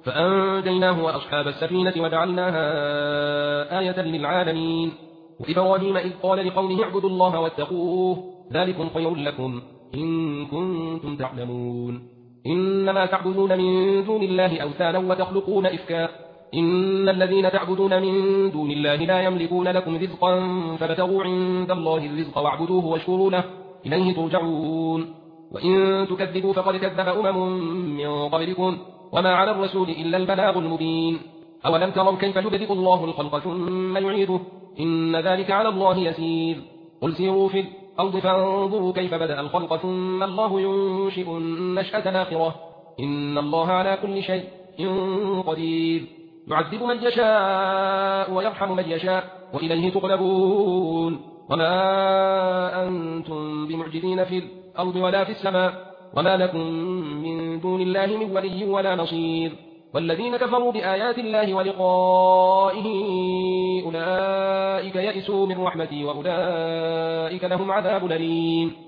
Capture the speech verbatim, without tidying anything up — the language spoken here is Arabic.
فأنجيناه وأصحاب السفينة وجعلناها آية للعالمين. وإبراهيم إذ قال لقومه اعبدوا الله واتقوه ذلكم خير لكم إن كنتم تعلمون. إنما تعبدون من دون الله أوثانا وتخلقون إفكا إن الذين تعبدون من دون الله لا يملكون لكم رزقا فابتغوا عند الله الرزق واعبدوه واشكروا له إليه ترجعون. وإن تكذبوا فقد كذب أمم من قبلكم وما على الرسول إلا البلاغ المبين. أولم تروا كيف يبدئ الله الخلق ثم يعيده إن ذلك على الله يسير. قل سيروا في الأرض فانظروا كيف بدأ الخلق ثم الله ينشئ النشأة الآخرة إن الله على كل شيء قدير. يعذب من يشاء ويرحم من يشاء وإليه تقلبون. وما أنتم بمعجزين في الأرض ولا في السماء وما لكم من دون الله من ولي ولا نصير. والذين كفروا بآيات الله ولقائه أولئك يئسوا من رحمتي وأولئك لهم عذاب أليم.